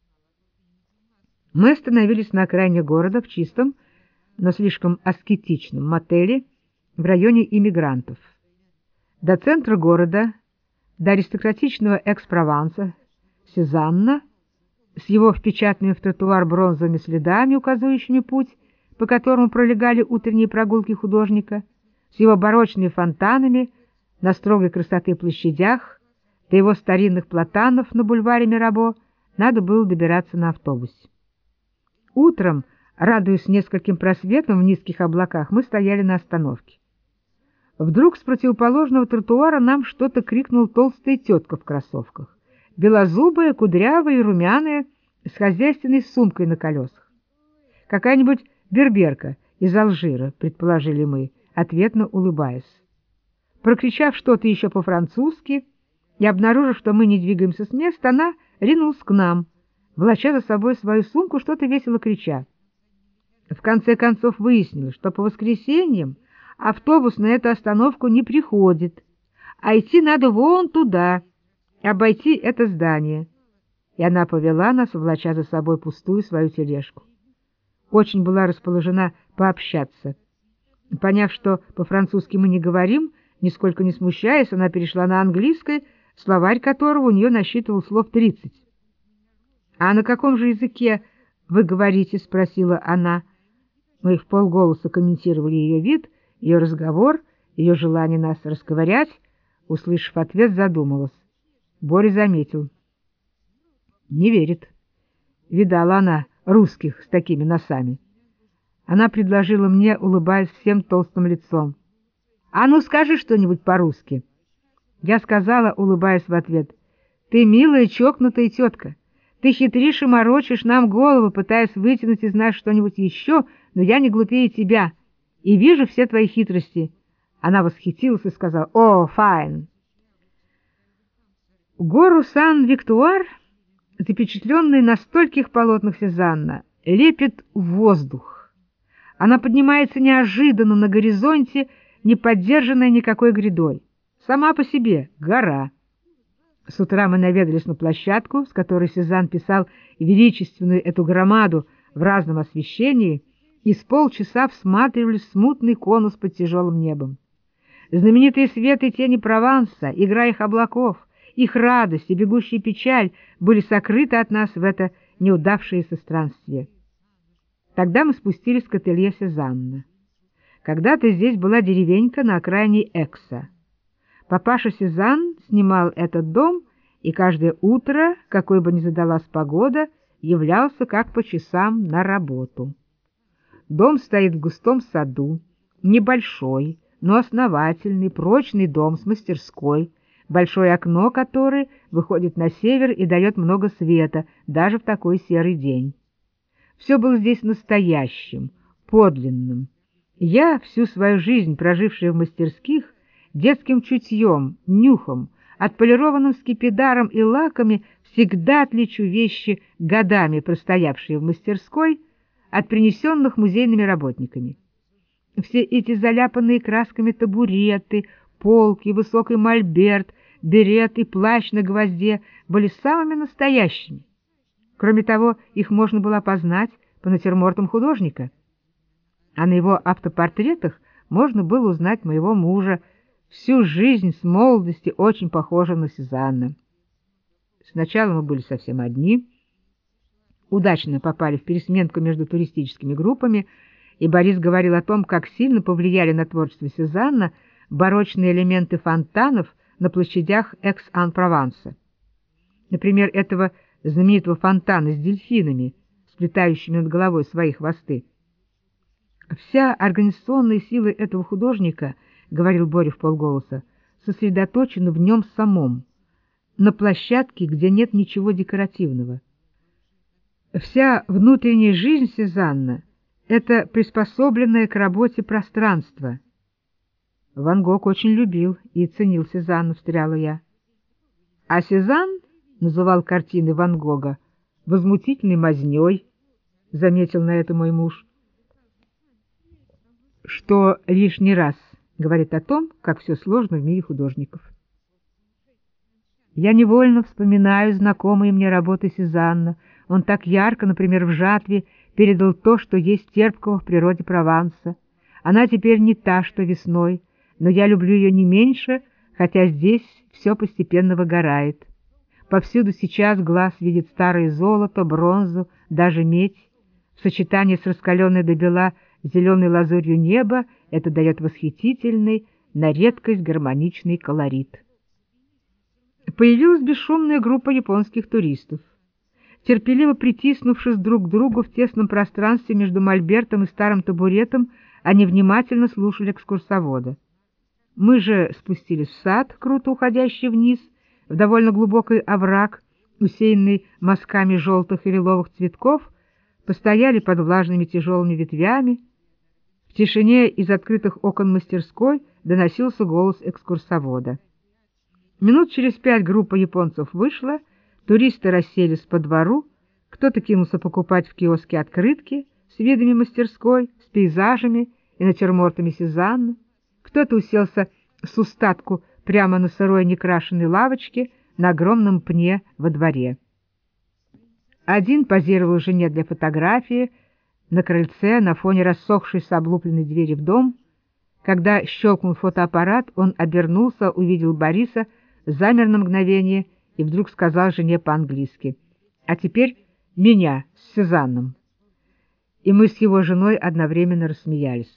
Мы остановились на окраине города в чистом, но слишком аскетичном мотеле в районе иммигрантов. До центра города, до аристократичного Экс-Прованса, Сезанна, с его впечатанными в тротуар бронзовыми следами, указывающими путь, по которому пролегали утренние прогулки художника, с его барочными фонтанами на строгой красоты площадях, до его старинных платанов на бульваре Мирабо, надо было добираться на автобусе. Утром, радуясь нескольким просветам в низких облаках, мы стояли на остановке. Вдруг с противоположного тротуара нам что-то крикнул толстая тетка в кроссовках, белозубая, кудрявая и румяная, с хозяйственной сумкой на колесах. Какая-нибудь берберка из Алжира, предположили мы, ответно улыбаясь. Прокричав что-то еще по-французски и обнаружив, что мы не двигаемся с места, она ринулась к нам, волоча за собой свою сумку, что-то весело крича. В конце концов выяснилось, что по воскресеньям автобус на эту остановку не приходит, а идти надо вон туда, обойти это здание. И она повела нас, волоча за собой пустую свою тележку. Очень была расположена пообщаться. Поняв, что по-французски мы не говорим, нисколько не смущаясь, она перешла на английский, словарь которого у нее насчитывал слов тридцать. — А на каком же языке вы говорите? — спросила она. Мы вполголоса комментировали ее вид, ее разговор, ее желание нас расковырять. Услышав ответ, задумалась. Боря заметил. Не верит. Видала она русских с такими носами. Она предложила мне, улыбаясь всем толстым лицом. — А ну скажи что-нибудь по-русски. Я сказала, улыбаясь в ответ. — Ты милая чокнутая тетка. Ты хитришь и морочишь нам голову, пытаясь вытянуть из нас что-нибудь еще, но я не глупее тебя и вижу все твои хитрости. Она восхитилась и сказала: «О, файн!» Гору Сан-Виктуар, запечатленный на стольких полотнах Сезанна, лепит в воздух. Она поднимается неожиданно на горизонте, не поддержанная никакой грядой. Сама по себе гора. С утра мы наведались на площадку, с которой Сезанн писал величественную эту громаду в разном освещении, и с полчаса всматривались в смутный конус под тяжелым небом. Знаменитые светы и тени Прованса, игра их облаков, их радость и бегущая печаль были сокрыты от нас в это неудавшееся странствие. Тогда мы спустились к ателье Сезанна. Когда-то здесь была деревенька на окраине Экса. Папаша Сезанн снимал этот дом, и каждое утро, какой бы ни задалась погода, являлся как по часам на работу. Дом стоит в густом саду, небольшой, но основательный, прочный дом с мастерской, большое окно которое выходит на север и дает много света, даже в такой серый день. Все было здесь настоящим, подлинным. Я, всю свою жизнь прожившая в мастерских, детским чутьем, нюхом, отполированным скипидаром и лаками, всегда отличу вещи, годами простоявшие в мастерской, от принесенных музейными работниками. Все эти заляпанные красками табуреты, полки, высокий мольберт, берет и плащ на гвозде были самыми настоящими. Кроме того, их можно было опознать по натюрмортам художника. А на его автопортретах можно было узнать моего мужа, всю жизнь с молодости очень похожего на Сезанна. Сначала мы были совсем одни, удачно попали в пересменку между туристическими группами, и Борис говорил о том, как сильно повлияли на творчество Сезанна барочные элементы фонтанов на площадях Экс-Ан-Прованса. Например, этого знаменитого фонтана с дельфинами, сплетающими над головой свои хвосты. Вся организационная сила этого художника говорил Боря вполголоса, — сосредоточено в нем самом, на площадке, где нет ничего декоративного. Вся внутренняя жизнь Сезанна — это приспособленное к работе пространство. Ван Гог очень любил и ценил Сезанну, встряла я. А Сезанн называл картины Ван Гога возмутительной мазнёй, заметил на это мой муж, что лишний раз говорит о том, как все сложно в мире художников. Я невольно вспоминаю знакомые мне работы Сезанна. Он так ярко, например, в «Жатве» передал то, что есть терпкого в природе Прованса. Она теперь не та, что весной, но я люблю ее не меньше, хотя здесь все постепенно выгорает. Повсюду сейчас глаз видит старое золото, бронзу, даже медь. В сочетании с раскаленной до бела зеленой лазурью неба это дает восхитительный, на редкость гармоничный колорит. Появилась бесшумная группа японских туристов. Терпеливо притиснувшись друг к другу в тесном пространстве между мольбертом и старым табуретом, они внимательно слушали экскурсовода. Мы же спустились в сад, круто уходящий вниз, в довольно глубокий овраг, усеянный мазками желтых и лиловых цветков, постояли под влажными тяжелыми ветвями. В тишине из открытых окон мастерской доносился голос экскурсовода. Минут через пять группа японцев вышла, туристы расселись по двору, кто-то кинулся покупать в киоске открытки с видами мастерской, с пейзажами и натюрмортами Сезанна, кто-то уселся с устатку прямо на сырой некрашенной лавочке на огромном пне во дворе. Один позировал жене для фотографии на крыльце на фоне рассохшейся облупленной двери в дом. Когда щелкнул фотоаппарат, он обернулся, увидел Бориса, замер на мгновение и вдруг сказал жене по-английски: «А теперь меня с Сезанном». И мы с его женой одновременно рассмеялись.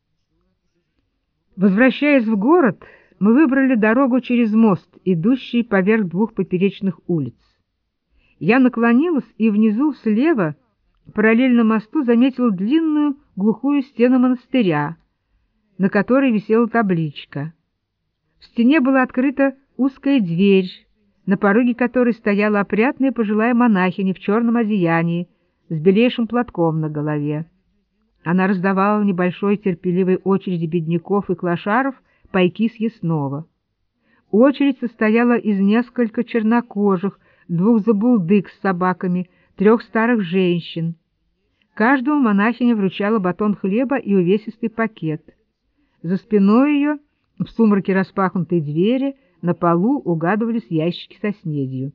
Возвращаясь в город, мы выбрали дорогу через мост, идущий поверх двух поперечных улиц. Я наклонилась и внизу слева, параллельно мосту, заметила длинную глухую стену монастыря, на которой висела табличка. В стене была открыта узкая дверь, на пороге которой стояла опрятная пожилая монахиня в черном одеянии с белейшим платком на голове. Она раздавала в небольшой терпеливой очереди бедняков и клошаров пайки съестного. Очередь состояла из нескольких чернокожих, двух забулдык с собаками, трех старых женщин. Каждому монахиня вручала батон хлеба и увесистый пакет. За спиной ее, в сумраке распахнутой двери, на полу угадывались ящики со снедью.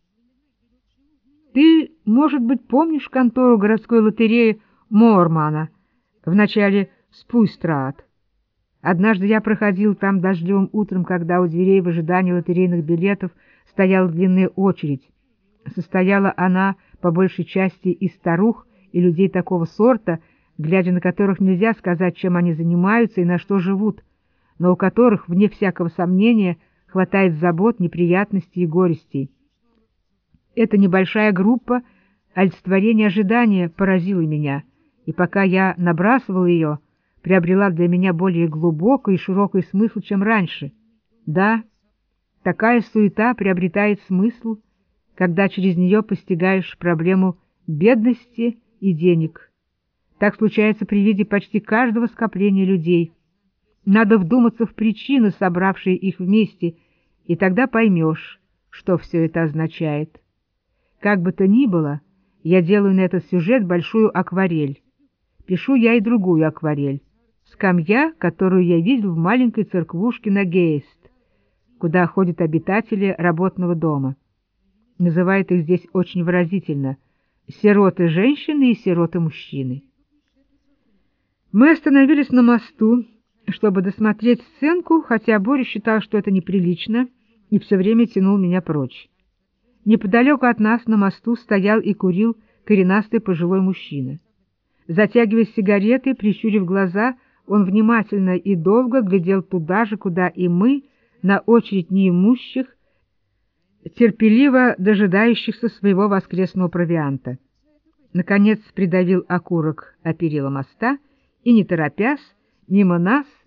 «Ты, может быть, помнишь контору городской лотереи Мормана в начале Спуйстрат? Однажды я проходил там дождливым утром, когда у дверей в ожидании лотерейных билетов стояла длинная очередь. Состояла она по большей части из старух и людей такого сорта, глядя на которых нельзя сказать, чем они занимаются и на что живут, но у которых, вне всякого сомнения, хватает забот, неприятностей и горестей. Эта небольшая группа олицетворения ожидания поразила меня, и пока я набрасывал ее, приобрела для меня более глубокий и широкий смысл, чем раньше. Да, такая суета приобретает смысл, когда через нее постигаешь проблему бедности и денег. Так случается при виде почти каждого скопления людей. Надо вдуматься в причины, собравшие их вместе, и тогда поймешь, что все это означает. Как бы то ни было, я делаю на этот сюжет большую акварель. Пишу я и другую акварель. Скамья, которую я видел в маленькой церквушке на Гейст, куда ходят обитатели работного дома. Называют их здесь очень выразительно — сироты-женщины и сироты-мужчины. Мы остановились на мосту, чтобы досмотреть сценку, хотя Боря считал, что это неприлично, и все время тянул меня прочь. Неподалеку от нас на мосту стоял и курил коренастый пожилой мужчина. Затягивая сигареты, прищурив глаза, он внимательно и долго глядел туда же, куда и мы, на очередь неимущих, терпеливо дожидающихся своего воскресного провианта. Наконец придавил окурок о перила моста и, не торопясь, мимо нас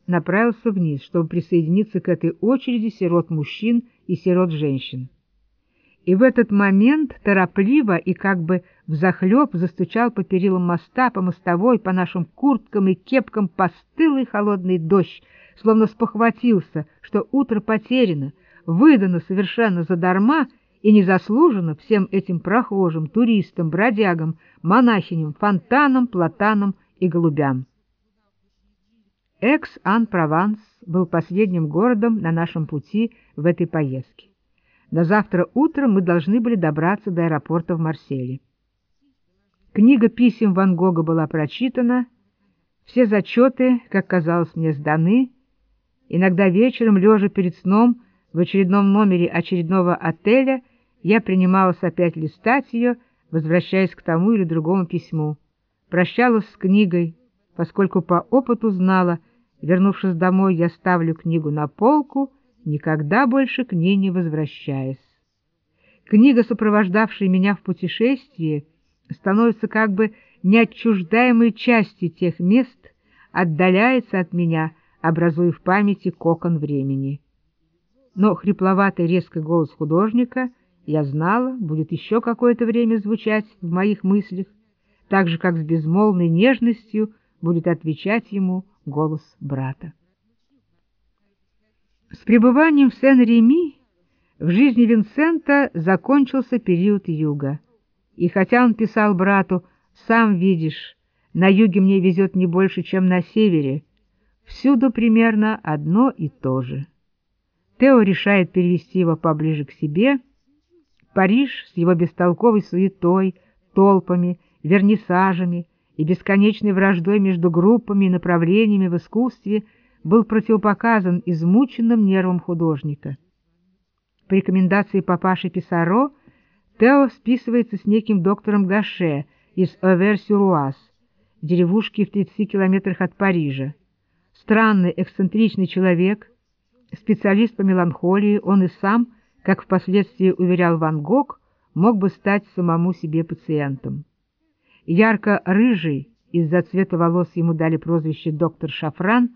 направился вниз, чтобы присоединиться к этой очереди сирот-мужчин и сирот-женщин. И в этот момент торопливо и как бы взахлеб застучал по перилам моста, по мостовой, по нашим курткам и кепкам постылый холодный дождь, словно спохватился, что утро потеряно, выдано совершенно задарма и незаслуженно всем этим прохожим, туристам, бродягам, монахиням, фонтанам, платанам и голубям. Экс-Ан-Прованс был последним городом на нашем пути в этой поездке. На завтра утром мы должны были добраться до аэропорта в Марселе. Книга писем Ван Гога была прочитана, все зачеты, как казалось мне, сданы. Иногда вечером, лежа перед сном в очередном номере очередного отеля, я принималась опять листать ее, возвращаясь к тому или другому письму. Прощалась с книгой, поскольку по опыту знала, вернувшись домой, я ставлю книгу на полку, никогда больше к ней не возвращаясь. Книга, сопровождавшая меня в путешествии, становится как бы неотчуждаемой частью тех мест, отдаляется от меня, образуя в памяти кокон времени. Но хрипловатый резкий голос художника, я знала, будет еще какое-то время звучать в моих мыслях, так же, как с безмолвной нежностью будет отвечать ему голос брата. С пребыванием в Сен-Реми в жизни Винсента закончился период юга. И хотя он писал брату «Сам видишь, на юге мне везет не больше, чем на севере», всюду примерно одно и то же. Тео решает перевести его поближе к себе. Париж с его бестолковой суетой, толпами, вернисажами и бесконечной враждой между группами и направлениями в искусстве был противопоказан измученным нервам художника. По рекомендации папаши Писаро Тео списывается с неким доктором Гаше из Овер-сюр-Уаз, деревушки в тридцати километрах от Парижа. Странный, эксцентричный человек, специалист по меланхолии, он и сам, как впоследствии уверял Ван Гог, мог бы стать самому себе пациентом. Ярко-рыжий, из-за цвета волос ему дали прозвище доктор Шафран,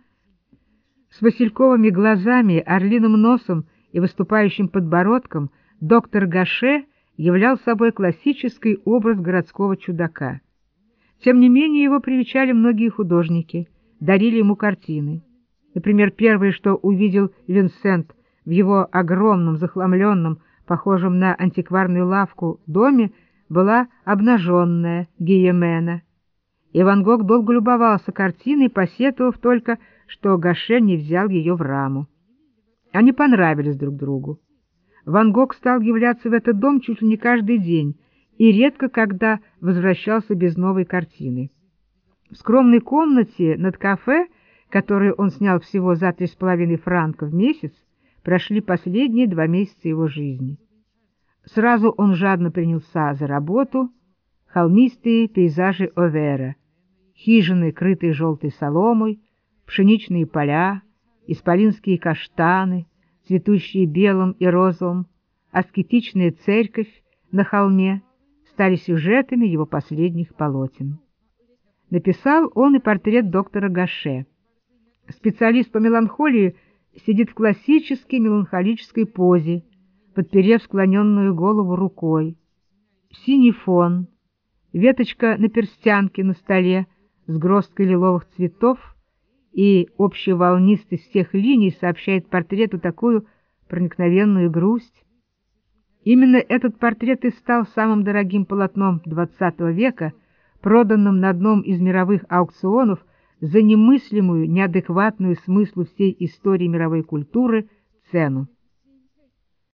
с васильковыми глазами, орлиным носом и выступающим подбородком, доктор Гаше являл собой классический образ городского чудака. Тем не менее его привечали многие художники, дарили ему картины. Например, первое, что увидел Винсент в его огромном, захламленном, похожем на антикварную лавку доме, была обнаженная Гийемена. И Ван Гог долго любовался картиной, посетовав только, что Гаше не взял ее в раму. Они понравились друг другу. Ван Гог стал являться в этот дом чуть ли не каждый день и редко когда возвращался без новой картины. В скромной комнате над кафе, которую он снял всего за три с половиной франка в месяц, прошли последние два месяца его жизни. Сразу он жадно принялся за работу: холмистые пейзажи Овера, хижины, крытые желтой соломой, пшеничные поля, исполинские каштаны, цветущие белым и розовым, аскетичная церковь на холме стали сюжетами его последних полотен. Написал он и портрет доктора Гаше. Специалист по меланхолии сидит в классической меланхолической позе, подперев склоненную голову рукой. Синий фон, веточка на перстянке на столе с гроздкой лиловых цветов, и общая волнистость всех линий сообщает портрету такую проникновенную грусть. Именно этот портрет и стал самым дорогим полотном двадцатого века, проданным на одном из мировых аукционов за немыслимую, неадекватную смыслу всей истории мировой культуры цену.